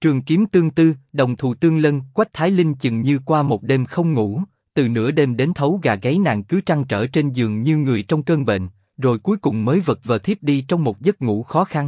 Trường kiếm tương tư, đồng thù tương lân, Quách Thái Linh chừng như qua một đêm không ngủ, từ nửa đêm đến thấu gà gáy nàng cứ trăn trở trên giường như người trong cơn bệnh, rồi cuối cùng mới vật vờ thiếp đi trong một giấc ngủ khó khăn.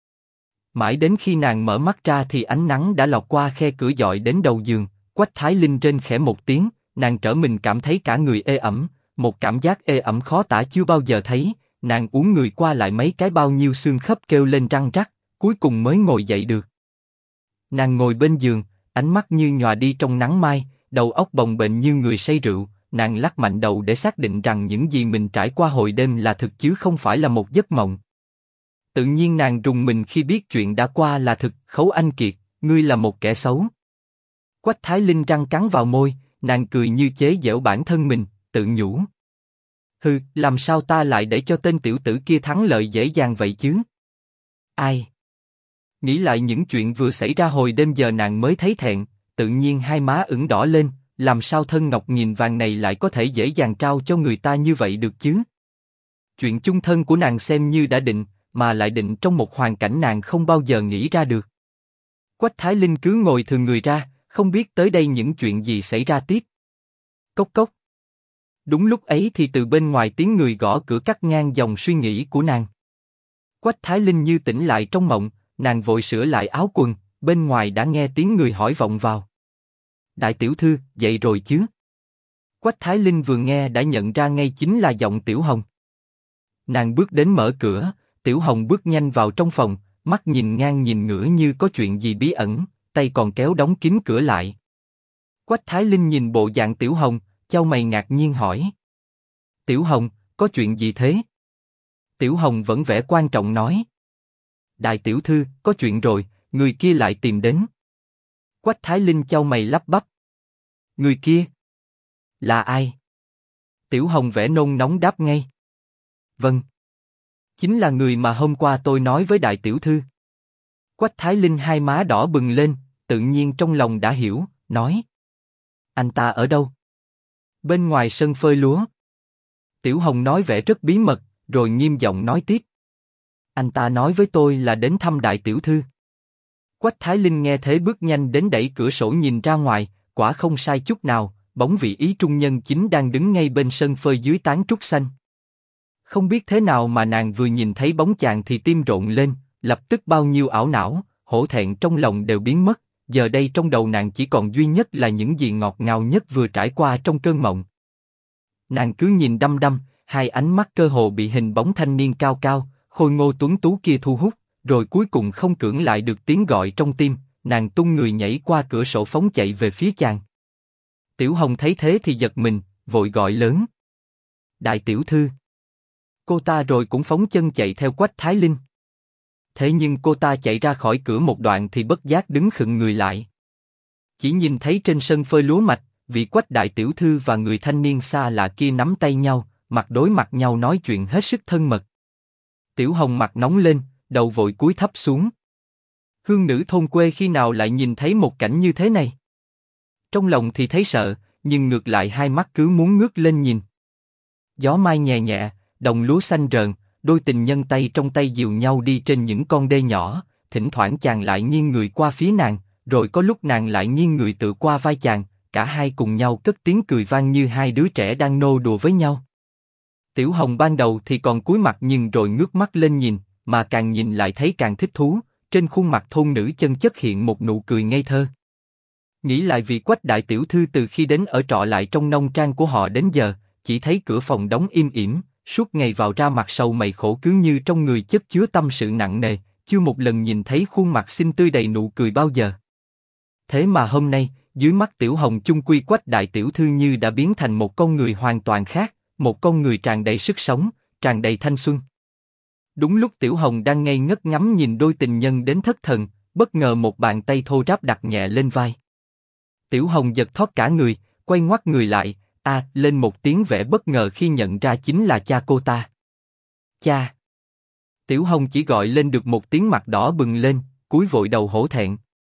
Mãi đến khi nàng mở mắt ra thì ánh nắng đã lọt qua khe cửa dọi đến đầu giường, Quách Thái Linh rên khẽ một tiếng, nàng trở mình cảm thấy cả người ê ẩm, một cảm giác ê ẩm khó tả chưa bao giờ thấy, nàng uốn người qua lại mấy cái bao nhiêu xương khớp kêu lên răng rắc, cuối cùng mới ngồi dậy được. Nàng ngồi bên giường, ánh mắt như nhòa đi trong nắng mai, đầu óc bồng bềnh như người say rượu, nàng lắc mạnh đầu để xác định rằng những gì mình trải qua hồi đêm là thực chứ không phải là một giấc mộng. Tự nhiên nàng rùng mình khi biết chuyện đã qua là thực. Khấu Anh Kiệt, ngươi là một kẻ xấu. Quách Thái Linh răng cắn vào môi, nàng cười như chế giễu bản thân mình, tự nhủ. Hừ, làm sao ta lại để cho tên tiểu tử kia thắng lợi dễ dàng vậy chứ? Ai? Nghĩ lại những chuyện vừa xảy ra hồi đêm giờ nàng mới thấy thẹn, tự nhiên hai má ửng đỏ lên, làm sao thân ngọc nghìn vàng này lại có thể dễ dàng trao cho người ta như vậy được chứ? Chuyện chung thân của nàng xem như đã định, mà lại định trong một hoàn cảnh nàng không bao giờ nghĩ ra được. Quách Thái Linh cứ ngồi thừ người ra, không biết tới đây những chuyện gì xảy ra tiếp. Cốc cốc. Đúng lúc ấy thì từ bên ngoài tiếng người gõ cửa cắt ngang dòng suy nghĩ của nàng. Quách Thái Linh như tỉnh lại trong mộng, nàng vội sửa lại áo quần, bên ngoài đã nghe tiếng người hỏi vọng vào. Đại tiểu thư, dậy rồi chứ? Quách Thái Linh vừa nghe đã nhận ra ngay chính là giọng Tiểu Hồng. Nàng bước đến mở cửa, Tiểu Hồng bước nhanh vào trong phòng, mắt nhìn ngang nhìn ngửa như có chuyện gì bí ẩn, tay còn kéo đóng kín cửa lại. Quách Thái Linh nhìn bộ dạng Tiểu Hồng, chau mày ngạc nhiên hỏi. Tiểu Hồng, có chuyện gì thế? Tiểu Hồng vẫn vẻ quan trọng nói. Đại tiểu thư, có chuyện rồi, người kia lại tìm đến. Quách Thái Linh chau mày lắp bắp. Người kia? Là ai? Tiểu Hồng vẻ nôn nóng đáp ngay. Vâng. Chính là người mà hôm qua tôi nói với đại tiểu thư. Quách Thái Linh hai má đỏ bừng lên, tự nhiên trong lòng đã hiểu, nói. Anh ta ở đâu? Bên ngoài sân phơi lúa. Tiểu Hồng nói vẻ rất bí mật, rồi nghiêm giọng nói tiếp. Anh ta nói với tôi là đến thăm đại tiểu thư. Quách Thái Linh nghe thế bước nhanh đến đẩy cửa sổ nhìn ra ngoài, quả không sai chút nào, bóng vị ý trung nhân chính đang đứng ngay bên sân phơi dưới tán trúc xanh. Không biết thế nào mà nàng vừa nhìn thấy bóng chàng thì tim rộn lên, lập tức bao nhiêu ảo não, hổ thẹn trong lòng đều biến mất, giờ đây trong đầu nàng chỉ còn duy nhất là những gì ngọt ngào nhất vừa trải qua trong cơn mộng. Nàng cứ nhìn đăm đăm, hai ánh mắt cơ hồ bị hình bóng thanh niên cao cao, khôi ngô tuấn tú kia thu hút, rồi cuối cùng không cưỡng lại được tiếng gọi trong tim, nàng tung người nhảy qua cửa sổ phóng chạy về phía chàng. Tiểu Hồng thấy thế thì giật mình, vội gọi lớn. Đại tiểu thư. Cô ta rồi cũng phóng chân chạy theo Quách Thái Linh. Thế nhưng cô ta chạy ra khỏi cửa một đoạn thì bất giác đứng khựng người lại. Chỉ nhìn thấy trên sân phơi lúa mạch, vị Quách đại tiểu thư và người thanh niên xa lạ kia nắm tay nhau, mặt đối mặt nhau nói chuyện hết sức thân mật. Tiểu Hồng mặt nóng lên, đầu vội cúi thấp xuống. Hương nữ thôn quê khi nào lại nhìn thấy một cảnh như thế này? Trong lòng thì thấy sợ, nhưng ngược lại hai mắt cứ muốn ngước lên nhìn. Gió mai nhẹ nhẹ, đồng lúa xanh rờn, đôi tình nhân tay trong tay dìu nhau đi trên những con đê nhỏ, thỉnh thoảng chàng lại nghiêng người qua phía nàng, rồi có lúc nàng lại nghiêng người tựa qua vai chàng, cả hai cùng nhau cất tiếng cười vang như hai đứa trẻ đang nô đùa với nhau. Tiểu Hồng ban đầu thì còn cúi mặt nhưng rồi ngước mắt lên nhìn, mà càng nhìn lại thấy càng thích thú, trên khuôn mặt thôn nữ chân chất hiện một nụ cười ngây thơ. Nghĩ lại vị Quách đại tiểu thư từ khi đến ở trọ lại trong nông trang của họ đến giờ, chỉ thấy cửa phòng đóng im ỉm, suốt ngày vào ra mặt sầu mày khổ cứ như trong người chất chứa tâm sự nặng nề, chưa một lần nhìn thấy khuôn mặt xinh tươi đầy nụ cười bao giờ. Thế mà hôm nay, dưới mắt Tiểu Hồng chung quy Quách đại tiểu thư như đã biến thành một con người hoàn toàn khác, một con người tràn đầy sức sống, tràn đầy thanh xuân. Đúng lúc Tiểu Hồng đang ngây ngất ngắm nhìn đôi tình nhân đến thất thần, bất ngờ một bàn tay thô ráp đặt nhẹ lên vai. Tiểu Hồng giật thót cả người, quay ngoắt người lại, lên một tiếng vẻ bất ngờ khi nhận ra chính là cha cô ta. Cha! Tiểu Hồng chỉ gọi lên được một tiếng, mặt đỏ bừng lên, cúi vội đầu hổ thẹn.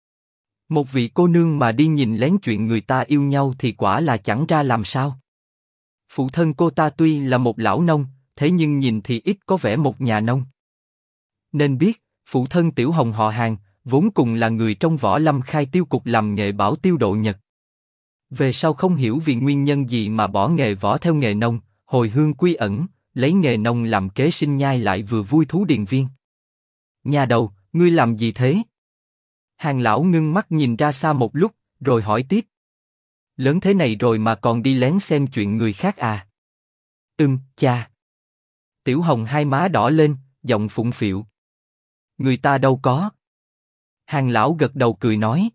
Một vị cô nương mà đi nhìn lén chuyện người ta yêu nhau thì quả là chẳng ra làm sao. Phụ thân cô ta tuy là một lão nông, thế nhưng nhìn thì ít có vẻ một nhà nông. Nên biết, phụ thân Tiểu Hồng họ Hàn, vốn cùng là người trong Võ Lâm Khai Tiêu Cục làm nghề bảo tiêu độ nhật. Về sau không hiểu vì nguyên nhân gì mà bỏ nghề võ theo nghề nông, hồi hương quy ẩn, lấy nghề nông làm kế sinh nhai lại vừa vui thú điền viên. Nhà đầu, ngươi làm gì thế? Hàng lão ngưng mắt nhìn ra xa một lúc, rồi hỏi tiếp. Lớn thế này rồi mà còn đi lén xem chuyện người khác à? Cha. Tiểu Hồng hai má đỏ lên, giọng phụng phịu. Người ta đâu có. Hàng lão gật đầu cười nói.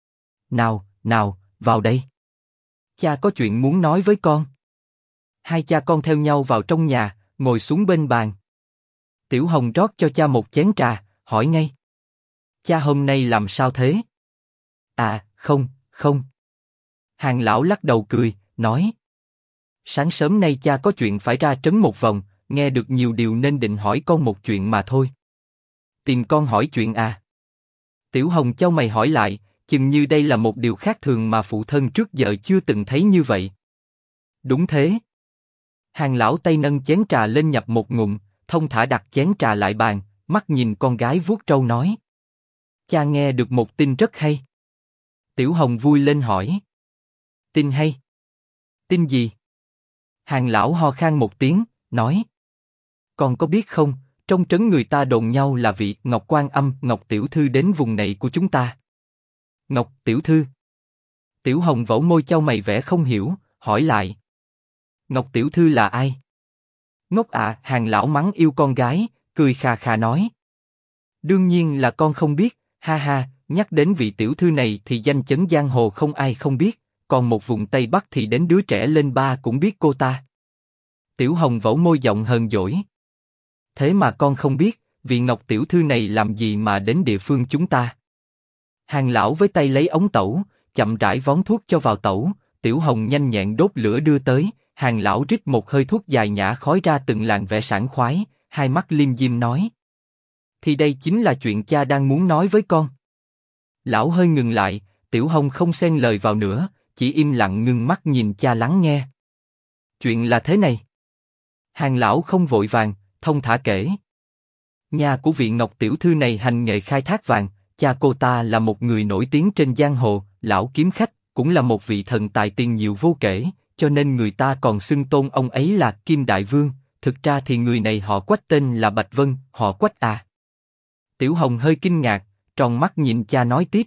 Nào, vào đây. Cha có chuyện muốn nói với con. Hai cha con theo nhau vào trong nhà, ngồi xuống bên bàn. Tiểu Hồng rót cho cha một chén trà, hỏi ngay. Cha hôm nay làm sao thế? À, không. Hàng lão lắc đầu cười, nói. Sáng sớm nay cha có chuyện phải ra trấn một vòng, nghe được nhiều điều nên định hỏi con một chuyện mà thôi. Tìm con hỏi chuyện à? Tiểu Hồng chau mày hỏi lại, chừng như đây là một điều khác thường mà phụ thân trước giờ chưa từng thấy như vậy. Đúng thế. Hàng lão tay nâng chén trà lên nhập một ngụm, thông thả đặt chén trà lại bàn, mắt nhìn con gái vuốt râu nói. Cha nghe được một tin rất hay. Tiểu Hồng vui lên hỏi. Tin hay? Tin gì? Hàng lão ho khan một tiếng, nói. Con có biết không, trong trấn người ta đồn nhau là vị Ngọc Quan Âm, Ngọc Tiểu Thư đến vùng này của chúng ta. Ngọc Tiểu Thư? Tiểu Hồng vẩu môi chau mày vẻ không hiểu, hỏi lại. Ngọc Tiểu Thư là ai? Ngốc ạ, Hàng lão mắng yêu con gái, cười khà khà nói. Đương nhiên là con không biết, ha ha, nhắc đến vị tiểu thư này thì danh chấn giang hồ không ai không biết, còn một vùng Tây Bắc thì đến đứa trẻ lên ba cũng biết cô ta. Tiểu Hồng vẩu môi giọng hờn dỗi. Thế mà con không biết, vị Ngọc Tiểu Thư này làm gì mà đến địa phương chúng ta? Hàng lão với tay lấy ống tẩu, chậm rãi vón thuốc cho vào tẩu, Tiểu Hồng nhanh nhẹn đốt lửa đưa tới, Hàng lão rít một hơi thuốc dài nhả khói ra từng làn vẻ sảng khoái, hai mắt liêm diêm nói. Thì đây chính là chuyện cha đang muốn nói với con. Lão hơi ngừng lại, Tiểu Hồng không xen lời vào nữa, chỉ im lặng ngưng mắt nhìn cha lắng nghe. Chuyện là thế này. Hàng lão không vội vàng, thông thả kể. Nhà của vị Ngọc Tiểu Thư này hành nghề khai thác vàng, cha cô ta là một người nổi tiếng trên giang hồ, lão kiếm khách, cũng là một vị thần tài tiền nhiều vô kể, cho nên người ta còn xưng tôn ông ấy là Kim Đại Vương. Thực ra thì người này họ Quách, tên là Bạch Vân, họ Quách à. Tiểu Hồng hơi kinh ngạc, tròn mắt nhìn cha nói tiếp.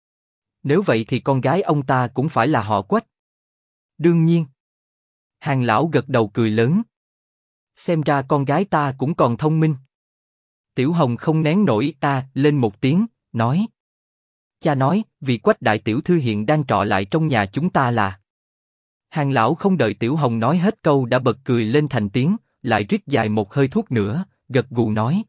Nếu vậy thì con gái ông ta cũng phải là họ Quách. Đương nhiên. Hàng lão gật đầu cười lớn. Xem ra con gái ta cũng còn thông minh. Tiểu Hồng không nén nổi lên một tiếng, nói. Cha nói, vì Quách đại tiểu thư hiện đang trọ lại trong nhà chúng ta là. Hàng lão không đợi Tiểu Hồng nói hết câu đã bật cười lên thành tiếng, lại rít dài một hơi thuốc nữa, gật gù nói.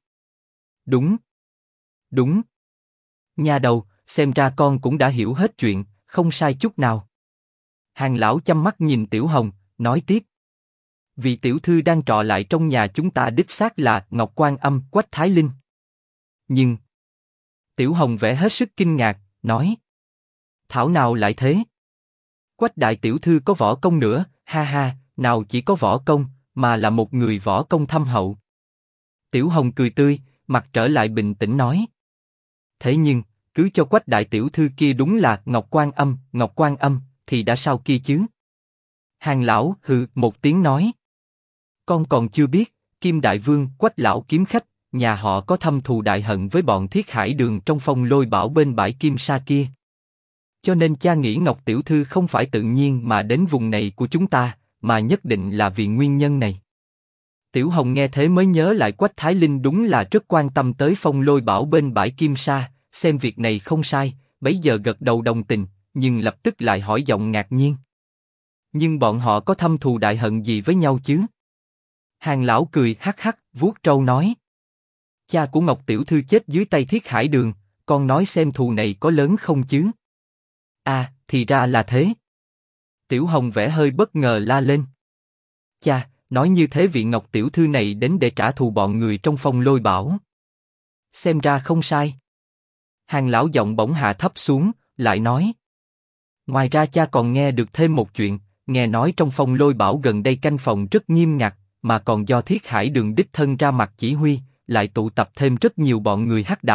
Đúng. Nhà đầu, xem ra con cũng đã hiểu hết chuyện, không sai chút nào. Hàng lão chăm mắt nhìn Tiểu Hồng, nói tiếp. Vị tiểu thư đang trọ lại trong nhà chúng ta đích xác là Ngọc Quan Âm, Quách Thái Linh. Nhưng... Tiểu Hồng vẻ hết sức kinh ngạc, nói. Thảo nào lại thế? Quách đại tiểu thư có võ công nữa, ha ha, nào chỉ có võ công, mà là một người võ công thâm hậu. Tiểu Hồng cười tươi, mặt trở lại bình tĩnh nói. Thế nhưng, cứ cho Quách đại tiểu thư kia đúng là Ngọc Quan Âm, thì đã sao kia chứ? Hàng lão hừ một tiếng nói. Con còn chưa biết, Kim Đại Vương, Quách lão kiếm khách, nhà họ có thâm thù đại hận với bọn Thiết Hải Đường trong Phong Lôi Bảo bên bãi Kim Sa kia. Cho nên cha nghĩ Ngọc Tiểu Thư không phải tự nhiên mà đến vùng này của chúng ta, mà nhất định là vì nguyên nhân này. Tiểu Hồng nghe thế mới nhớ lại Quách Thái Linh đúng là rất quan tâm tới Phong Lôi Bảo bên bãi Kim Sa, xem việc này không sai, bấy giờ gật đầu đồng tình, nhưng lập tức lại hỏi giọng ngạc nhiên. Nhưng bọn họ có thâm thù đại hận gì với nhau chứ? Hàng lão cười hắc hắc, vuốt râu nói. Cha của Ngọc Tiểu Thư chết dưới tay Thiết Hải Đường, con nói xem thù này có lớn không chứ? À, thì ra là thế. Tiểu Hồng vẻ hơi bất ngờ la lên. Cha, nói như thế vị Ngọc Tiểu Thư này đến để trả thù bọn người trong Phong Lôi Bảo. Xem ra không sai. Hàng lão giọng bỗng hạ thấp xuống, lại nói. Ngoài ra cha còn nghe được thêm một chuyện, nghe nói trong Phong Lôi Bảo gần đây canh phòng rất nghiêm ngặt, mà còn do Thiết Hải Đường đích thân ra mặt chỉ huy, lại tụ tập thêm rất nhiều bọn người hắc đạo,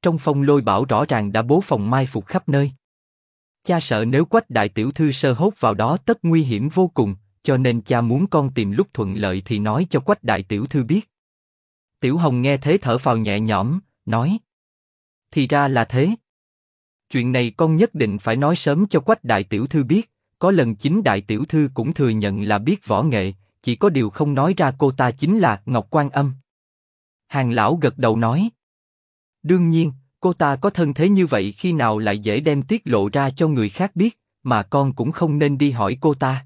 trong phong lôi bảo rõ ràng đã bố phòng mai phục khắp nơi. Cha sợ nếu Quách đại tiểu thư sơ hốt vào đó tất nguy hiểm vô cùng, cho nên cha muốn con tìm lúc thuận lợi thì nói cho Quách đại tiểu thư biết. Tiểu Hồng nghe thế thở phào nhẹ nhõm, nói: thì ra là thế. Chuyện này con nhất định phải nói sớm cho Quách đại tiểu thư biết. Có lần chính đại tiểu thư cũng thừa nhận là biết võ nghệ, chỉ có điều không nói ra cô ta chính là Ngọc Quan Âm. Hàng lão gật đầu nói: đương nhiên, cô ta có thân thế như vậy khi nào lại dễ đem tiết lộ ra cho người khác biết, mà con cũng không nên đi hỏi cô ta.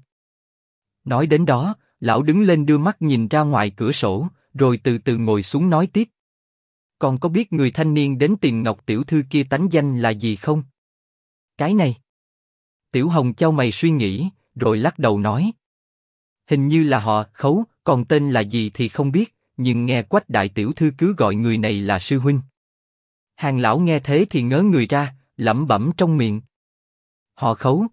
Nói đến đó, lão đứng lên đưa mắt nhìn ra ngoài cửa sổ, rồi từ từ ngồi xuống nói tiếp. Con có biết người thanh niên đến tìm Ngọc tiểu thư kia tánh danh là gì không? Cái này. Tiểu Hồng chau mày suy nghĩ, rồi lắc đầu nói: hình như là họ Khấu, còn tên là gì thì không biết, nhưng nghe Quách đại tiểu thư cứ gọi người này là sư huynh. Hàng lão nghe thế thì ngớ người ra, lẩm bẩm trong miệng: họ Khấu.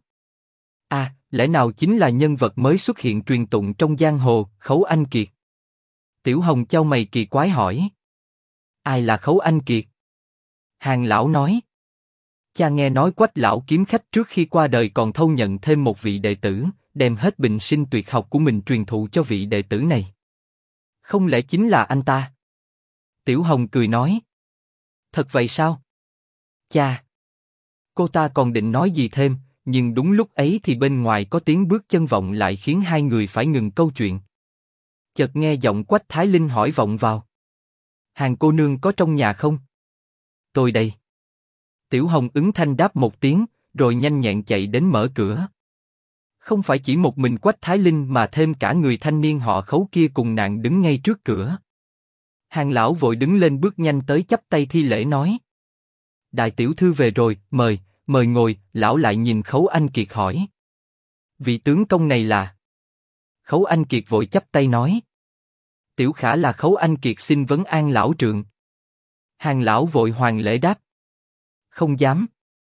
À, lẽ nào chính là nhân vật mới xuất hiện truyền tụng trong giang hồ, Khấu Anh Kiệt? Tiểu Hồng chau mày kỳ quái hỏi: ai là Khấu Anh Kiệt? Hàng lão nói: cha nghe nói Quách lão kiếm khách trước khi qua đời còn thâu nhận thêm một vị đệ tử, đem hết bình sinh tuyệt học của mình truyền thụ cho vị đệ tử này. Không lẽ chính là anh ta? Tiểu Hồng cười nói: thật vậy sao? Cha! Cô ta còn định nói gì thêm, nhưng đúng lúc ấy thì bên ngoài có tiếng bước chân vọng lại khiến hai người phải ngừng câu chuyện. Chợt nghe giọng Quách Thái Linh hỏi vọng vào: Hàng cô nương có trong nhà không? Tôi đây. Tiểu Hồng ứng thanh đáp một tiếng, rồi nhanh nhẹn chạy đến mở cửa. Không phải chỉ một mình Quách Thái Linh mà thêm cả người thanh niên họ Khấu kia cùng nàng đứng ngay trước cửa. Hàng lão vội đứng lên bước nhanh tới chắp tay thi lễ nói: đại tiểu thư về rồi, mời ngồi. Lão lại nhìn Khấu Anh Kiệt hỏi: vị tướng công này là? Khấu Anh Kiệt vội chắp tay nói: tiểu khả là Khấu Anh Kiệt xin vấn an lão trượng. Hàng lão vội hoàn lễ đáp: không dám.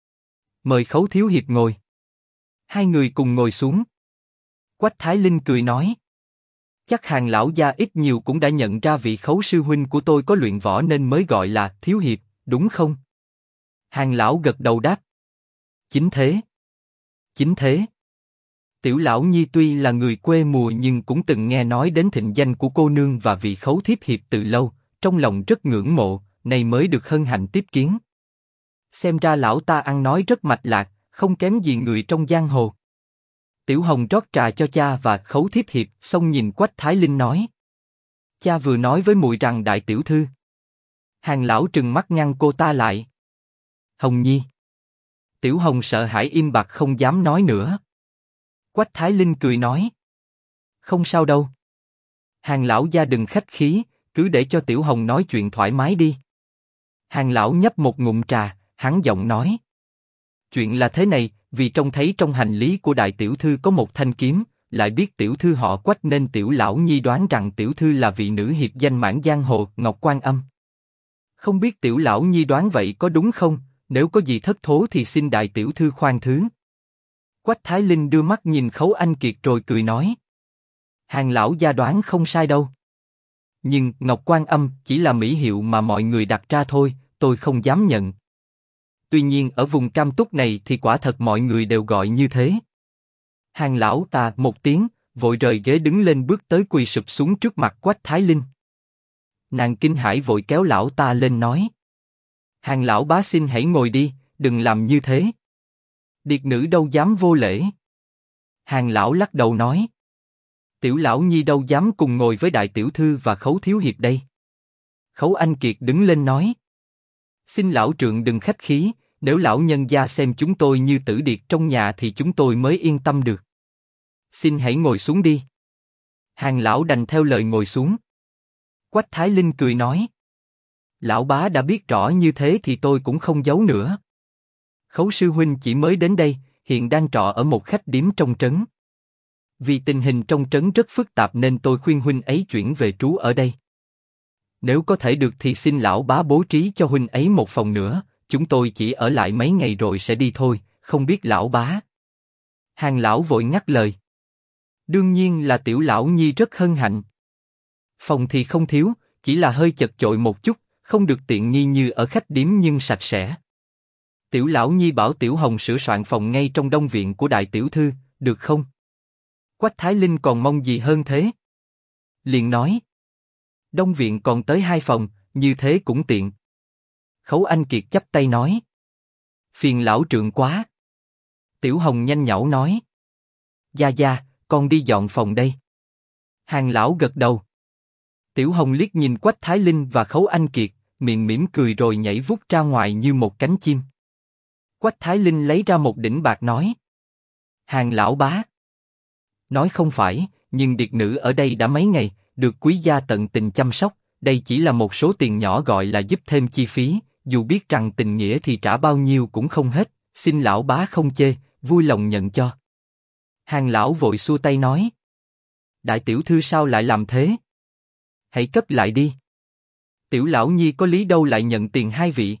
Mời Khấu thiếu hiệp ngồi. Hai người cùng ngồi xuống. Quách Thái Linh cười nói: chắc Hàng lão gia ít nhiều cũng đã nhận ra vị Khấu sư huynh của tôi có luyện võ nên mới gọi là thiếu hiệp, đúng không? Hàng lão gật đầu đáp: chính thế. Chính thế. Tiểu lão nhi tuy là người quê mùa nhưng cũng từng nghe nói đến thịnh danh của cô nương và vị Khấu thiếp hiệp từ lâu, trong lòng rất ngưỡng mộ, nay mới được hân hạnh tiếp kiến. Xem ra lão ta ăn nói rất mạch lạc, không kém gì người trong giang hồ. Tiểu Hồng rót trà cho cha và Khấu thiếp hiệp, xong nhìn Quách Thái Linh nói: cha vừa nói với muội rằng đại tiểu thư. Hàng lão trừng mắt ngăn cô ta lại: Hồng nhi. Tiểu Hồng sợ hãi im bặt không dám nói nữa. Quách Thái Linh cười nói: không sao đâu. Hàng lão gia đừng khách khí, cứ để cho Tiểu Hồng nói chuyện thoải mái đi. Hàng lão nhấp một ngụm trà, hắn giọng nói: chuyện là thế này, vì trông thấy trong hành lý của đại tiểu thư có một thanh kiếm, lại biết tiểu thư họ Quách nên tiểu lão nhi đoán rằng tiểu thư là vị nữ hiệp danh mãn giang hồ Ngọc Quan Âm. Không biết tiểu lão nhi đoán vậy có đúng không? Nếu có gì thất thố thì xin đại tiểu thư khoan thứ. Quách Thái Linh đưa mắt nhìn Khấu Anh Kiệt rồi cười nói: Hàng lão gia đoán không sai đâu. Nhưng Ngọc Quan Âm chỉ là mỹ hiệu mà mọi người đặt ra thôi, tôi không dám nhận. Tuy nhiên ở vùng Cam Túc này thì quả thật mọi người đều gọi như thế. Hàng lão ta một tiếng, vội rời ghế đứng lên bước tới quỳ sụp xuống trước mặt Quách Thái Linh. Nàng kinh hãi vội kéo lão ta lên nói: Hàng lão bá xin hãy ngồi đi, đừng làm như thế. Điệt nữ đâu dám vô lễ. Hàng lão lắc đầu nói: tiểu lão nhi đâu dám cùng ngồi với đại tiểu thư và Khấu thiếu hiệp đây. Khấu Anh Kiệt đứng lên nói: xin lão trượng đừng khách khí, nếu lão nhân gia xem chúng tôi như tử điệt trong nhà thì chúng tôi mới yên tâm được. Xin hãy ngồi xuống đi. Hàng lão đành theo lời ngồi xuống. Quách Thái Linh cười nói: lão bá đã biết rõ như thế thì tôi cũng không giấu nữa. Khấu sư huynh chỉ mới đến đây, hiện đang trọ ở một khách điếm trong trấn. Vì tình hình trong trấn rất phức tạp nên tôi khuyên huynh ấy chuyển về trú ở đây. Nếu có thể được thì xin lão bá bố trí cho huynh ấy một phòng nữa, chúng tôi chỉ ở lại mấy ngày rồi sẽ đi thôi, không biết lão bá. Hàng lão vội ngắt lời: đương nhiên là tiểu lão nhi rất hân hạnh. Phòng thì không thiếu, chỉ là hơi chật chội một chút, không được tiện nghi như ở khách điếm nhưng sạch sẽ. Tiểu Lão Nhi bảo Tiểu Hồng sửa soạn phòng ngay trong đông viện của đại tiểu thư, được không? Quách Thái Linh còn mong gì hơn thế? Liền nói. Đông viện còn tới 2 phòng, như thế cũng tiện. Khấu Anh Kiệt chắp tay nói. Phiền lão trượng quá. Tiểu Hồng nhanh nhảu nói. Gia gia, con đi dọn phòng đây. Hàng lão gật đầu. Tiểu Hồng liếc nhìn Quách Thái Linh và Khấu Anh Kiệt, miệng mỉm cười rồi nhảy vút ra ngoài như một cánh chim. Quách Thái Linh lấy ra một đỉnh bạc nói. Hàng lão bá. Nói không phải, nhưng điệt nữ ở đây đã mấy ngày, được quý gia tận tình chăm sóc, đây chỉ là một số tiền nhỏ gọi là giúp thêm chi phí, dù biết rằng tình nghĩa thì trả bao nhiêu cũng không hết, xin lão bá không chê, vui lòng nhận cho. Hàng lão vội xua tay nói. Đại tiểu thư sao lại làm thế? Hãy cất lại đi. Tiểu Lão Nhi có lý đâu lại nhận tiền 2 vị.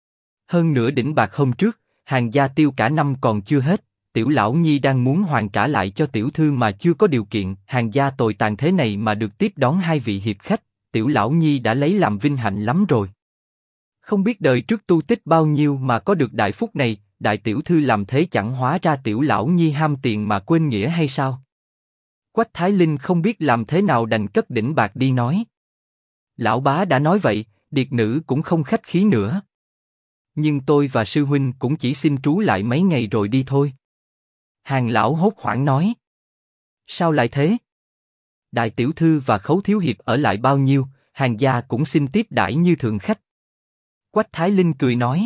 Hơn nữa đỉnh bạc hôm trước, hàng gia tiêu cả năm còn chưa hết, Tiểu Lão Nhi đang muốn hoàn trả lại cho tiểu thư mà chưa có điều kiện, hàng gia tồi tàn thế này mà được tiếp đón 2 vị hiệp khách, Tiểu Lão Nhi đã lấy làm vinh hạnh lắm rồi. Không biết đời trước tu tích bao nhiêu mà có được đại phúc này, đại tiểu thư làm thế chẳng hóa ra Tiểu Lão Nhi ham tiền mà quên nghĩa hay sao? Quách Thái Linh không biết làm thế nào đành cất đỉnh bạc đi nói. Lão bá đã nói vậy, điệt nữ cũng không khách khí nữa. Nhưng tôi và sư huynh cũng chỉ xin trú lại mấy ngày rồi đi thôi. Hàng lão hốt hoảng nói. Sao lại thế? Đại tiểu thư và Khấu thiếu hiệp ở lại bao nhiêu, hàng gia cũng xin tiếp đãi như thượng khách. Quách Thái Linh cười nói.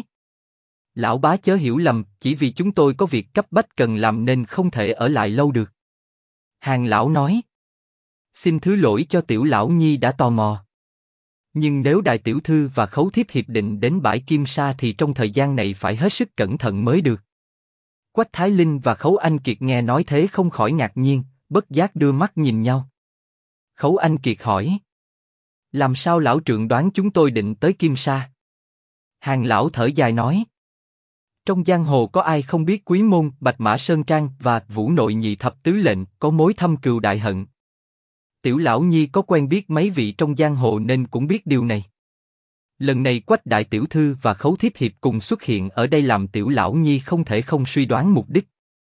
Lão bá chớ hiểu lầm, chỉ vì chúng tôi có việc cấp bách cần làm nên không thể ở lại lâu được. Hàng lão nói. Xin thứ lỗi cho Tiểu Lão Nhi đã tò mò. Nhưng nếu đại tiểu thư và Khấu thiếp hiệp định đến bãi Kim Sa thì trong thời gian này phải hết sức cẩn thận mới được. Quách Thái Linh và Khấu Anh Kiệt nghe nói thế không khỏi ngạc nhiên, bất giác đưa mắt nhìn nhau. Khấu Anh Kiệt hỏi. Làm sao lão trượng đoán chúng tôi định tới Kim Sa? Hàng lão thở dài nói. Trong giang hồ có ai không biết Quý Môn, Bạch Mã Sơn Trang và Vũ Nội Nhị Thập Tứ Lệnh có mối thâm cừu đại hận. Tiểu Lão Nhi có quen biết mấy vị trong giang hồ nên cũng biết điều này. Lần này Quách đại tiểu thư và Khấu thiếp hiệp cùng xuất hiện ở đây làm Tiểu Lão Nhi không thể không suy đoán mục đích.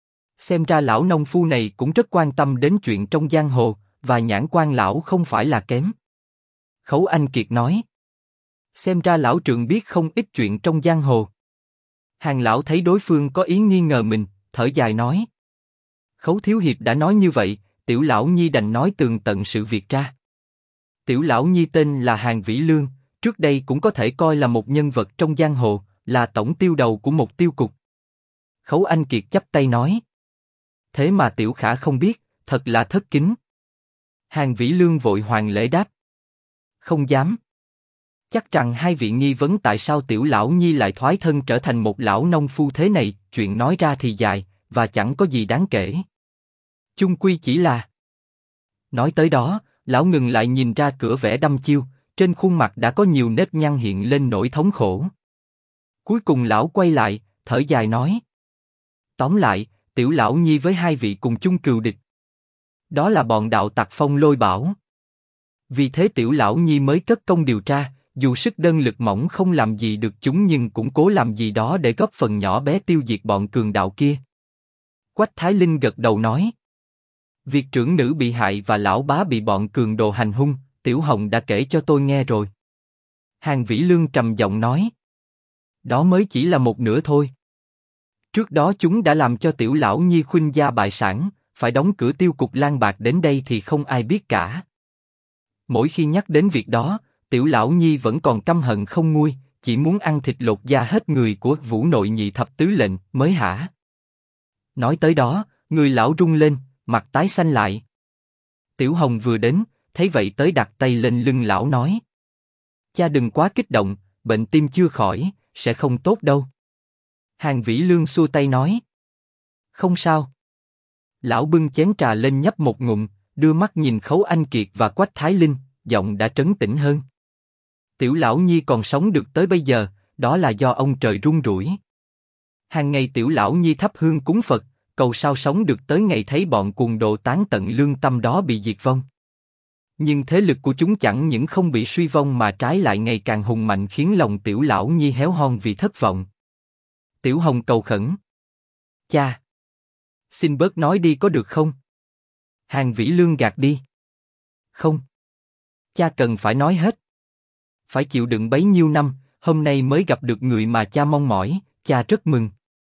Xem ra lão nông phu này cũng rất quan tâm đến chuyện trong giang hồ, và nhãn quan lão không phải là kém. Khấu Anh Kiệt nói. Xem ra lão trượng biết không ít chuyện trong giang hồ. Hàng lão thấy đối phương có ý nghi ngờ mình, thở dài nói. Khấu thiếu hiệp đã nói như vậy, Tiểu Lão Nhi đành nói tường tận sự việc ra. Tiểu Lão Nhi tên là Hàng Vĩ Lương, trước đây cũng có thể coi là một nhân vật trong giang hồ, là tổng tiêu đầu của một tiêu cục. Khấu Anh Kiệt chắp tay nói. Thế mà Tiểu Khả không biết, thật là thất kính. Hàng Vĩ Lương vội hoàng lễ đáp. Không dám. Chắc rằng 2 vị nghi vấn tại sao Tiểu Lão Nhi lại thoái thân trở thành một lão nông phu thế này, chuyện nói ra thì dài, và chẳng có gì đáng kể. Chung quy chỉ là... Nói tới đó, lão ngừng lại nhìn ra cửa vẻ đăm chiêu, trên khuôn mặt đã có nhiều nếp nhăn hiện lên nỗi thống khổ. Cuối cùng lão quay lại, thở dài nói. Tóm lại, Tiểu Lão Nhi với 2 vị cùng chung cừu địch. Đó là bọn đạo tặc Phong Lôi Bảo. Vì thế Tiểu Lão Nhi mới cất công điều tra, dù sức đơn lực mỏng không làm gì được chúng nhưng cũng cố làm gì đó để góp phần nhỏ bé tiêu diệt bọn cường đạo kia. Quách Thái Linh gật đầu nói. Việc trưởng nữ bị hại và lão bá bị bọn cường đồ hành hung, Tiểu Hồng đã kể cho tôi nghe rồi. Hàng Vĩ Lương trầm giọng nói. Đó mới chỉ là một nửa thôi. Trước đó chúng đã làm cho Tiểu Lão Nhi khuynh gia bại sản, phải đóng cửa tiêu cục Lan Bạc đến đây thì không ai biết cả. Mỗi khi nhắc đến việc đó, Tiểu Lão Nhi vẫn còn căm hận không nguôi, chỉ muốn ăn thịt lột da hết người của Vũ Nội Nhị Thập Tứ Lệnh mới hả. Nói tới đó, người lão rung lên, mặt tái xanh lại. Tiểu Hồng vừa đến, thấy vậy tới đặt tay lên lưng lão nói. Cha đừng quá kích động, bệnh tim chưa khỏi, sẽ không tốt đâu. Hàng Vĩ Lương xua tay nói. Không sao. Lão bưng chén trà lên nhấp một ngụm, đưa mắt nhìn Khấu Anh Kiệt và Quách Thái Linh, giọng đã trấn tĩnh hơn. Tiểu Lão Nhi còn sống được tới bây giờ, đó là do ông trời rung rủi. Hàng ngày Tiểu Lão Nhi thắp hương cúng Phật, cầu sao sống được tới ngày thấy bọn cuồng đồ tán tận lương tâm đó bị diệt vong. Nhưng thế lực của chúng chẳng những không bị suy vong mà trái lại ngày càng hùng mạnh khiến lòng Tiểu Lão Nhi héo hon vì thất vọng. Tiểu Hồng cầu khẩn. Cha! Xin bớt nói đi có được không? Hàn Vĩ Lương gạt đi. Không. Cha cần phải nói hết. Phải chịu đựng bấy nhiêu năm, hôm nay mới gặp được người mà cha mong mỏi, cha rất mừng.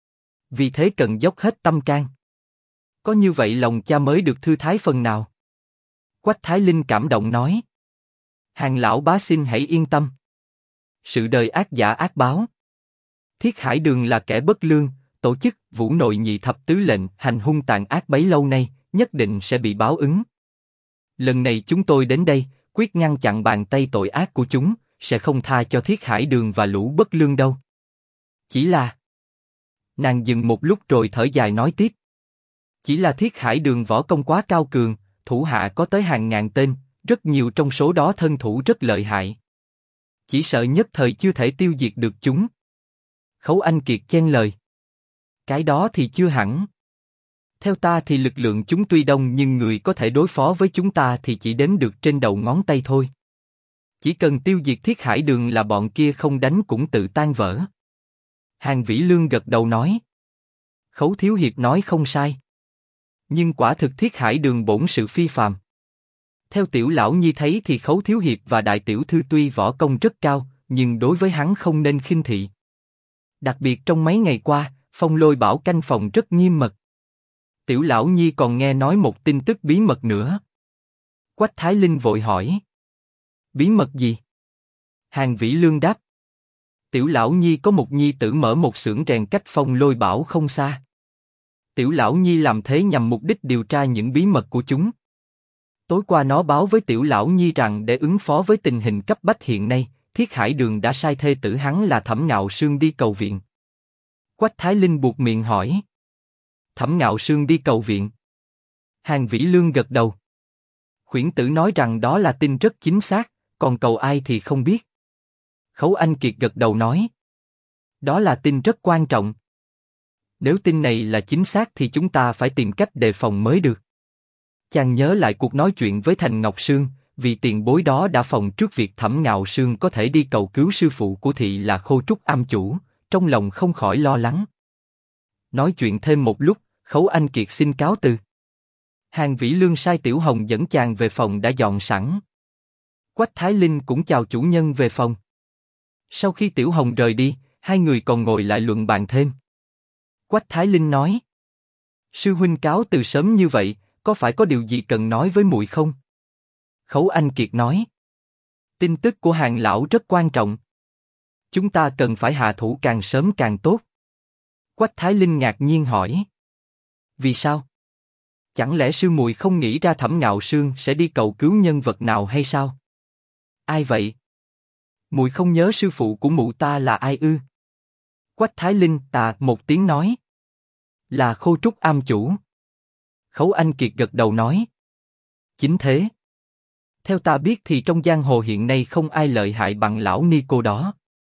Vì thế cần dốc hết tâm can. Có như vậy lòng cha mới được thư thái phần nào. Quách Thái Linh cảm động nói. Hàn lão bá xin hãy yên tâm. Sự đời ác giả ác báo. Thiết Hải Đường là kẻ bất lương, tổ chức Vũ Nội Nhị Thập Tứ Lệnh hành hung tàn ác bấy lâu nay, nhất định sẽ bị báo ứng. Lần này chúng tôi đến đây, quyết ngăn chặn bàn tay tội ác của chúng, sẽ không tha cho Thiết Hải Đường và lũ bất lương đâu. Chỉ là... Nàng dừng một lúc rồi thở dài nói tiếp. Chỉ là Thiết Hải Đường võ công quá cao cường, thủ hạ có tới hàng ngàn tên, rất nhiều trong số đó thân thủ rất lợi hại. Chỉ sợ nhất thời chưa thể tiêu diệt được chúng. Khấu Anh Kiệt chen lời. Cái đó thì chưa hẳn. Theo ta thì lực lượng chúng tuy đông nhưng người có thể đối phó với chúng ta thì chỉ đếm được trên đầu ngón tay thôi. Chỉ cần tiêu diệt Thiết Hải Đường là bọn kia không đánh cũng tự tan vỡ. Hàn Vĩ Lương gật đầu nói. Khấu Thiếu Hiệp nói không sai. Nhưng quả thực Thiết Hải Đường bổn sự phi phàm. Theo Tiểu Lão Nhi thấy thì Khấu Thiếu Hiệp và Đại Tiểu Thư tuy võ công rất cao, nhưng đối với hắn không nên khinh thị. Đặc biệt trong mấy ngày qua, Phong Lôi bảo canh phòng rất nghiêm mật. Tiểu Lão Nhi còn nghe nói một tin tức bí mật nữa. Quách Thái Linh vội hỏi. Bí mật gì? Hàn Vĩ Lương đáp. Tiểu Lão Nhi có một nhi tử mở một xưởng rèn cách Phong Lôi bảo không xa. Tiểu Lão Nhi làm thế nhằm mục đích điều tra những bí mật của chúng. Tối qua nó báo với Tiểu Lão Nhi rằng để ứng phó với tình hình cấp bách hiện nay, Thiết Hải Đường đã sai thê tử hắn là Thẩm Ngạo Sương đi cầu viện. Quách Thái Linh buột miệng hỏi. Thẩm Ngạo Sương đi cầu viện. Hàn Vĩ Lương gật đầu. Khuyển tử nói rằng đó là tin rất chính xác, còn cầu ai thì không biết. Khấu Anh Kiệt gật đầu nói. Đó là tin rất quan trọng. Nếu tin này là chính xác thì chúng ta phải tìm cách đề phòng mới được. Chàng nhớ lại cuộc nói chuyện với Thành Ngọc Sương, vì tiền bối đó đã phòng trước việc Thẩm Ngạo Sương có thể đi cầu cứu sư phụ của thị là Khô Trúc Am Chủ, trong lòng không khỏi lo lắng. Nói chuyện thêm một lúc, Khấu Anh Kiệt xin cáo từ. Hàn Vĩ Lương sai Tiểu Hồng dẫn chàng về phòng đã dọn sẵn. Quách Thái Linh cũng chào chủ nhân về phòng. Sau khi Tiểu Hồng rời đi, hai người còn ngồi lại luận bàn thêm. Quách Thái Linh nói. Sư huynh cáo từ sớm như vậy, có phải có điều gì cần nói với muội không? Khấu Anh Kiệt nói. Tin tức của Hàn lão rất quan trọng. Chúng ta cần phải hạ thủ càng sớm càng tốt. Quách Thái Linh ngạc nhiên hỏi. Vì sao? Chẳng lẽ sư muội không nghĩ ra Thẩm Ngạo Sương sẽ đi cầu cứu nhân vật nào hay sao? Ai vậy? Muội không nhớ sư phụ của mụ ta là ai ư? Quách Thái Linh tà một tiếng nói. Là Khô Trúc Am Chủ. Khấu Anh Kiệt gật đầu nói. Chính thế. Theo ta biết thì trong giang hồ hiện nay không ai lợi hại bằng lão ni cô đó.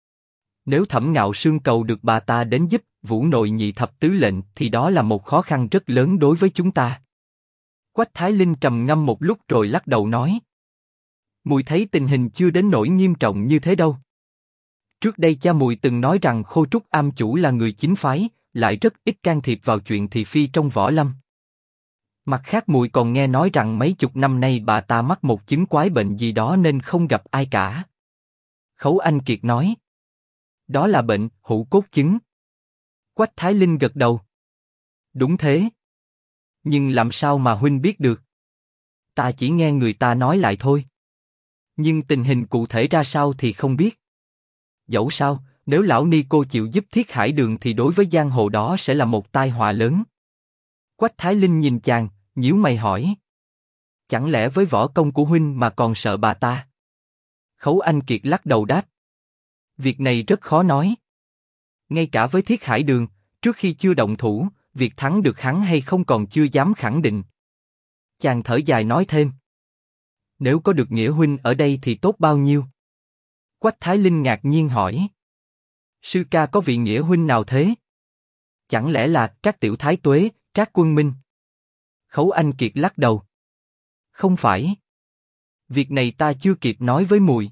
Nếu Thẩm Ngạo Sương cầu được bà ta đến giúp Vũ Nội Nhị Thập Tứ Lệnh thì đó là một khó khăn rất lớn đối với chúng ta. Quách Thái Linh trầm ngâm một lúc rồi lắc đầu nói. Muội thấy tình hình chưa đến nỗi nghiêm trọng như thế đâu. Trước đây cha muội từng nói rằng Khô Trúc Am Chủ là người chính phái, lại rất ít can thiệp vào chuyện thị phi trong võ lâm. Mặt khác muội còn nghe nói rằng mấy chục năm nay bà ta mắc một chứng quái bệnh gì đó nên không gặp ai cả. Khấu Anh Kiệt nói. Đó là bệnh hữu cốt chứng. Quách Thái Linh gật đầu. Đúng thế. Nhưng làm sao mà huynh biết được? Ta chỉ nghe người ta nói lại thôi. Nhưng tình hình cụ thể ra sao thì không biết. Dẫu sao, nếu lão ni cô chịu giúp Thiết Hải Đường thì đối với giang hồ đó sẽ là một tai họa lớn. Quách Thái Linh nhìn chàng, nhíu mày hỏi. Chẳng lẽ với võ công của huynh mà còn sợ bà ta? Khấu Anh Kiệt lắc đầu đáp. Việc này rất khó nói. Ngay cả với Thiết Hải Đường, trước khi chưa động thủ, việc thắng được hắn hay không còn chưa dám khẳng định. Chàng thở dài nói thêm. Nếu có được Nghĩa huynh ở đây thì tốt bao nhiêu? Quách Thái Linh ngạc nhiên hỏi. Sư ca có vị Nghĩa huynh nào thế? Chẳng lẽ là Trác Tiểu Thái Tuế, Trác Quân Minh? Khấu Anh Kiệt lắc đầu. Không phải. Việc này ta chưa kịp nói với muội.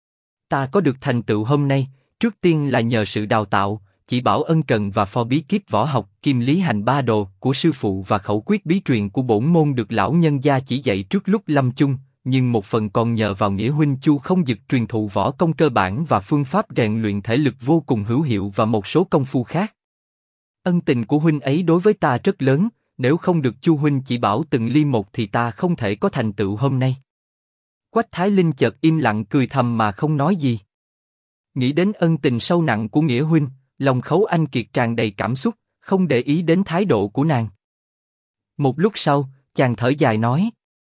Ta có được thành tựu hôm nay, trước tiên là nhờ sự đào tạo, chỉ bảo ân cần và phò bí kíp võ học Kim Lý Hành Ba Đồ của sư phụ và khẩu quyết bí truyền của bổn môn được lão nhân gia chỉ dạy trước lúc lâm chung, nhưng một phần còn nhờ vào nghĩa huynh Chu Không Dực truyền thụ võ công cơ bản và phương pháp rèn luyện thể lực vô cùng hữu hiệu và một số công phu khác. Ân tình của huynh ấy đối với ta rất lớn, nếu không được Chu huynh chỉ bảo từng ly một thì ta không thể có thành tựu hôm nay. Quách Thái Linh chợt im lặng cười thầm mà không nói gì. Nghĩ đến ân tình sâu nặng của nghĩa huynh, lòng Khấu Anh Kiệt tràn đầy cảm xúc, không để ý đến thái độ của nàng. Một lúc sau, chàng thở dài nói: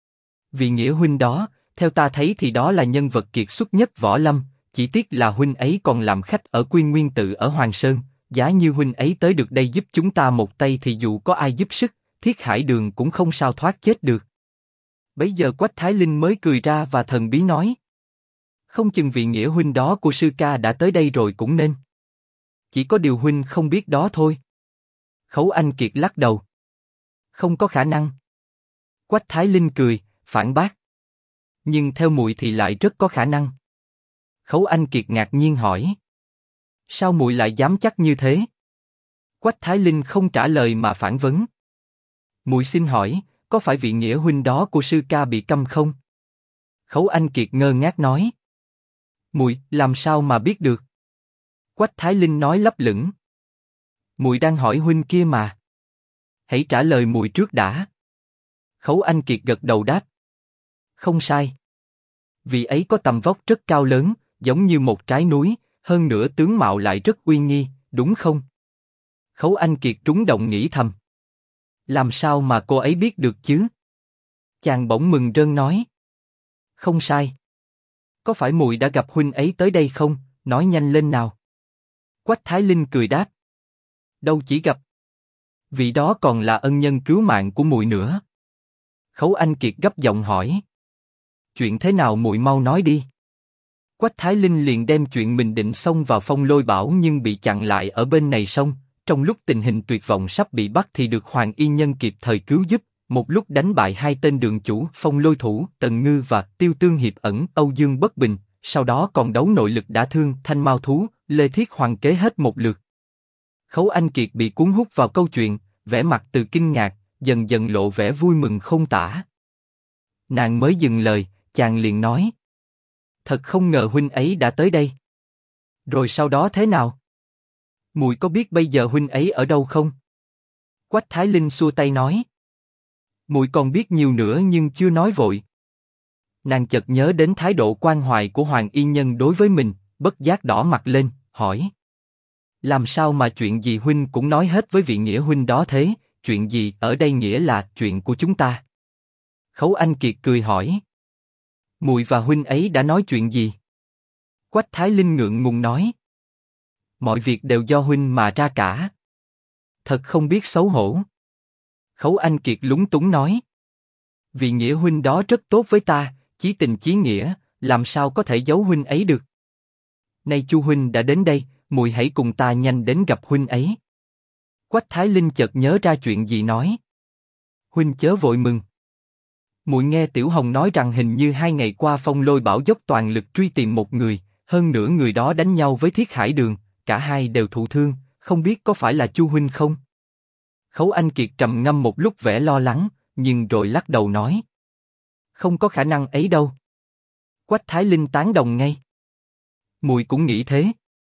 Vì nghĩa huynh đó, theo ta thấy thì đó là nhân vật kiệt xuất nhất võ lâm, chỉ tiếc là huynh ấy còn làm khách ở Quyên Nguyên Tự ở Hoàng Sơn. Giá như huynh ấy tới được đây giúp chúng ta một tay thì dù có ai giúp sức, Thiết Hải Đường cũng không sao thoát chết được. Bấy giờ Quách Thái Linh mới cười ra và thần bí nói: Không chừng vị nghĩa huynh đó của sư ca đã tới đây rồi cũng nên. Chỉ có điều huynh không biết đó thôi. Khấu Anh Kiệt lắc đầu: Không có khả năng. Quách Thái Linh cười, phản bác: Nhưng theo muội thì lại rất có khả năng. Khấu Anh Kiệt ngạc nhiên hỏi: Sao muội lại dám chắc như thế? Quách Thái Linh không trả lời mà phản vấn: Muội xin hỏi, có phải vị nghĩa huynh đó của sư ca bị câm không? Khấu Anh Kiệt ngơ ngác nói: Muội làm sao mà biết được? Quách Thái Linh nói lấp lửng: Muội đang hỏi huynh kia mà. Hãy trả lời muội trước đã. Khấu Anh Kiệt gật đầu đáp: Không sai. Vị ấy có tầm vóc rất cao lớn, giống như một trái núi, hơn nữa tướng mạo lại rất uy nghi, đúng không? Khấu Anh Kiệt trúng động nghĩ thầm: Làm sao mà cô ấy biết được chứ? Chàng bỗng mừng rơn nói: Không sai. Có phải muội đã gặp huynh ấy tới đây không? Nói nhanh lên nào. Quách Thái Linh cười đáp: Đâu chỉ gặp. Vị đó còn là ân nhân cứu mạng của muội nữa. Khấu Anh Kiệt gấp giọng hỏi: Chuyện thế nào muội mau nói đi. Quách Thái Linh liền đem chuyện mình định xông vào Phong Lôi Bảo nhưng bị chặn lại ở bên này sông. Trong lúc tình hình tuyệt vọng sắp bị bắt thì được Hoàng Y Nhân kịp thời cứu giúp, một lúc đánh bại hai tên đường chủ Phong Lôi Thủ, Tần Ngư và Tiêu Tương Hiệp Ẩn, Âu Dương Bất Bình. Sau đó còn đấu nội lực đả thương Thanh Mao Thú, Lê Thiết Hoàng kế hết một lượt. Khấu Anh Kiệt bị cuốn hút vào câu chuyện, vẻ mặt từ kinh ngạc dần dần lộ vẻ vui mừng không tả. Nàng mới dừng lời, chàng liền nói: Thật không ngờ huynh ấy đã tới đây. Rồi sau đó thế nào? Muội có biết bây giờ huynh ấy ở đâu không? Quách Thái Linh xua tay nói: Muội còn biết nhiều nữa nhưng chưa nói vội. Nàng chợt nhớ đến thái độ quan hoài của Hoàng Y Nhân đối với mình, bất giác đỏ mặt lên, hỏi: Làm sao mà chuyện gì huynh cũng nói hết với vị nghĩa huynh đó thế? Chuyện gì ở đây nghĩa là chuyện của chúng ta. Khấu Anh Kiệt cười hỏi: Muội và huynh ấy đã nói chuyện gì? Quách Thái Linh ngượng ngùng nói: Mọi việc đều do huynh mà ra cả. Thật không biết xấu hổ. Khấu Anh Kiệt lúng túng nói: Vị nghĩa huynh đó rất tốt với ta, chí tình chí nghĩa, làm sao có thể giấu huynh ấy được? Nay Chu huynh đã đến đây, muội hãy cùng ta nhanh đến gặp huynh ấy. Quách Thái Linh chợt nhớ ra chuyện gì nói: Huynh chớ vội mừng. Muội nghe Tiểu Hồng nói rằng hình như 2 ngày qua Phong Lôi Bảo dốc toàn lực truy tìm một người, hơn nữa người đó đánh nhau với Thiết Hải Đường, cả hai đều thụ thương, không biết có phải là Chu huynh không? Khấu Anh Kiệt trầm ngâm một lúc vẻ lo lắng, nhưng rồi lắc đầu nói: Không có khả năng ấy đâu. Quách Thái Linh tán đồng ngay: Muội cũng nghĩ thế.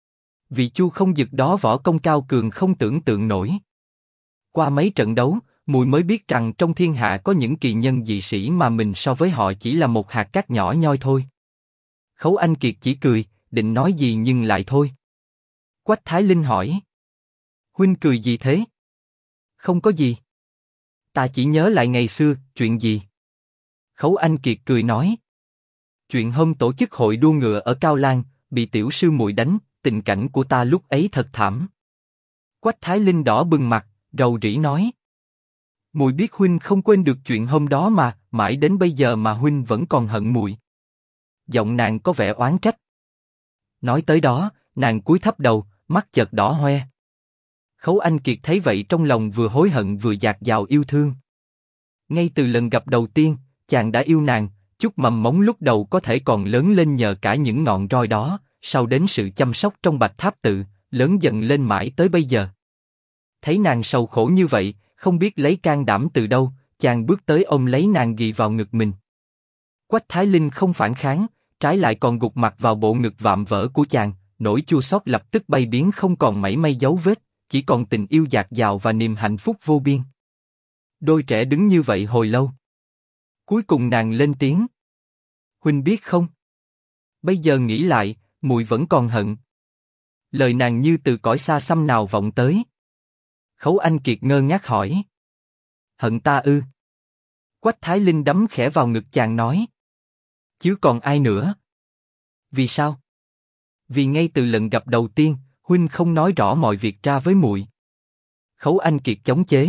Vì Chu Không Dực đó võ công cao cường không tưởng tượng nổi. Qua mấy trận đấu, muội mới biết rằng trong thiên hạ có những kỳ nhân dị sĩ mà mình so với họ chỉ là một hạt cát nhỏ nhoi thôi. Khấu Anh Kiệt chỉ cười, định nói gì nhưng lại thôi. Quách Thái Linh hỏi: Huynh cười gì thế? Không có gì. Ta chỉ nhớ lại ngày xưa, chuyện gì? Khấu Anh Kiệt cười nói: Chuyện hôm tổ chức hội đua ngựa ở Cao Lan, bị tiểu sư muội đánh, tình cảnh của ta lúc ấy thật thảm. Quách Thái Linh đỏ bừng mặt, rầu rĩ nói: Muội biết huynh không quên được chuyện hôm đó mà, mãi đến bây giờ mà huynh vẫn còn hận muội. Giọng nàng có vẻ oán trách. Nói tới đó, nàng cúi thấp đầu, mắt chợt đỏ hoe. Khấu Anh Kiệt thấy vậy trong lòng vừa hối hận vừa dạt dào yêu thương. Ngay từ lần gặp đầu tiên, chàng đã yêu nàng, Chút mầm móng lúc đầu có thể còn lớn lên nhờ cả những ngọn roi đó, sau đến sự chăm sóc trong Bạch Tháp tự, lớn dần lên mãi tới bây giờ. Thấy nàng sầu khổ như vậy, không biết lấy can đảm từ đâu, chàng bước tới ôm lấy nàng ghì vào ngực mình. Quách Thái Linh không phản kháng, trái lại còn gục mặt vào bộ ngực vạm vỡ của chàng, nỗi chua xót lập tức bay biến không còn mảy may dấu vết, chỉ còn tình yêu dạt dào và niềm hạnh phúc vô biên. Đôi trẻ đứng như vậy hồi lâu. Cuối cùng nàng lên tiếng. Huynh biết không? Bây giờ nghĩ lại, muội vẫn còn hận. Lời nàng như từ cõi xa xăm nào vọng tới. Khấu Anh Kiệt ngơ ngác hỏi. Hận ta ư? Quách Thái Linh đấm khẽ vào ngực chàng nói. Chứ còn ai nữa? Vì sao? Vì ngay từ lần gặp đầu tiên, huynh không nói rõ mọi việc ra với muội. Khấu Anh Kiệt chống chế.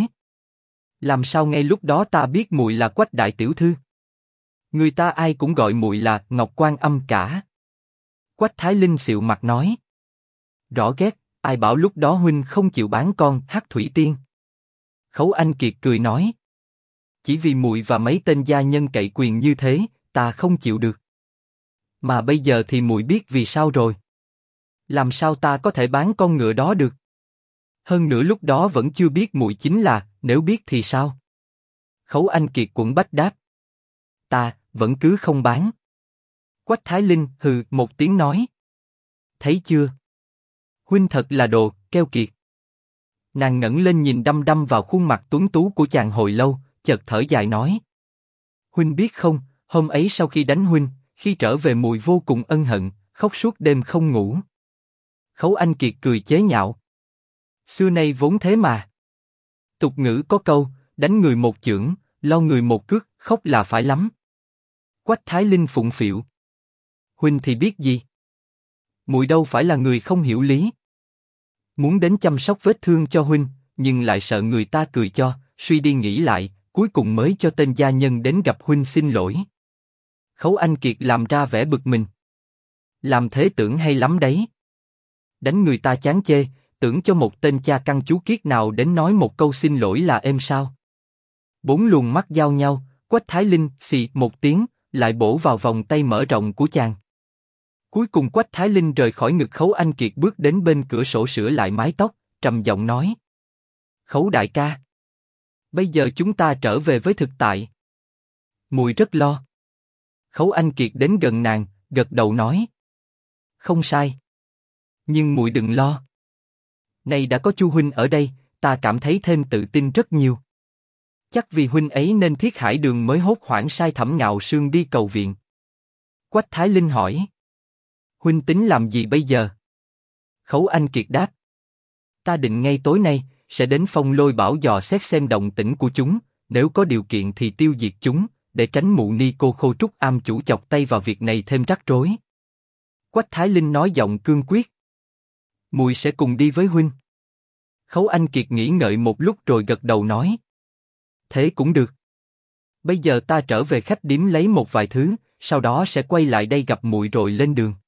Làm sao ngay lúc đó ta biết muội là Quách đại tiểu thư? Người ta ai cũng gọi muội là Ngọc Quan Âm cả. Quách Thái Linh xịu mặt nói. Rõ ghét, ai bảo lúc đó huynh không chịu bán con Hắc Thủy Tiên? Khấu Anh Kiệt cười nói. Chỉ vì muội và mấy tên gia nhân cậy quyền như thế, ta không chịu được. Mà bây giờ thì muội biết vì sao rồi. Làm sao ta có thể bán con ngựa đó được? Hơn nữa lúc đó vẫn chưa biết muội chính là, nếu biết thì sao? Khấu Anh Kiệt quẫn bách đáp. Ta vẫn cứ không bán. Quách Thái Linh hừ một tiếng nói. Thấy chưa? Huynh thật là đồ keo kiệt. Nàng ngẩng lên nhìn đăm đăm vào khuôn mặt tuấn tú của chàng hồi lâu, chợt thở dài nói. Huynh biết không, hôm ấy sau khi đánh huynh, khi trở về muội vô cùng ân hận, khóc suốt đêm không ngủ. Khấu Anh Kiệt cười chế nhạo. Xưa nay vốn thế mà. Tục ngữ có câu, đánh người một chưởng, lo người một cước, khóc là phải lắm. Quách Thái Linh phụng phịu. Huynh thì biết gì? Muội đâu phải là người không hiểu lý. Muốn đến chăm sóc vết thương cho huynh, nhưng lại sợ người ta cười cho, suy đi nghĩ lại, cuối cùng mới cho tên gia nhân đến gặp huynh xin lỗi. Khấu Anh Kiệt làm ra vẻ bực mình. Làm thế tưởng hay lắm đấy. Đánh người ta chán chê, tưởng cho một tên cha căn chú kiết nào đến nói một câu xin lỗi là êm sao? Bốn luồng mắt giao nhau, Quách Thái Linh xì một tiếng, lại bổ vào vòng tay mở rộng của chàng. Cuối cùng Quách Thái Linh rời khỏi ngực Khấu Anh Kiệt bước đến bên cửa sổ sửa lại mái tóc, trầm giọng nói. Khấu đại ca. Bây giờ chúng ta trở về với thực tại. Muội rất lo. Khấu Anh Kiệt đến gần nàng, gật đầu nói. Không sai. Nhưng muội đừng lo. Nay đã có Chu huynh ở đây, ta cảm thấy thêm tự tin rất nhiều. Chắc vì huynh ấy nên Thiết Hải Đường mới hốt hoảng sai Thẩm Ngạo Sương đi cầu viện. Quách Thái Linh hỏi. Huynh tính làm gì bây giờ? Khấu Anh Kiệt đáp. Ta định ngay tối nay, sẽ đến Phong Lôi Bảo dò xét xem động tĩnh của chúng, nếu có điều kiện thì tiêu diệt chúng, để tránh mụ ni cô Khô Trúc Am chủ chọc tay vào việc này thêm rắc rối. Quách Thái Linh nói giọng cương quyết. Muội sẽ cùng đi với huynh. Khấu Anh Kiệt nghĩ ngợi một lúc rồi gật đầu nói. Thế cũng được. Bây giờ ta trở về khách điếm lấy một vài thứ, sau đó sẽ quay lại đây gặp muội rồi lên đường.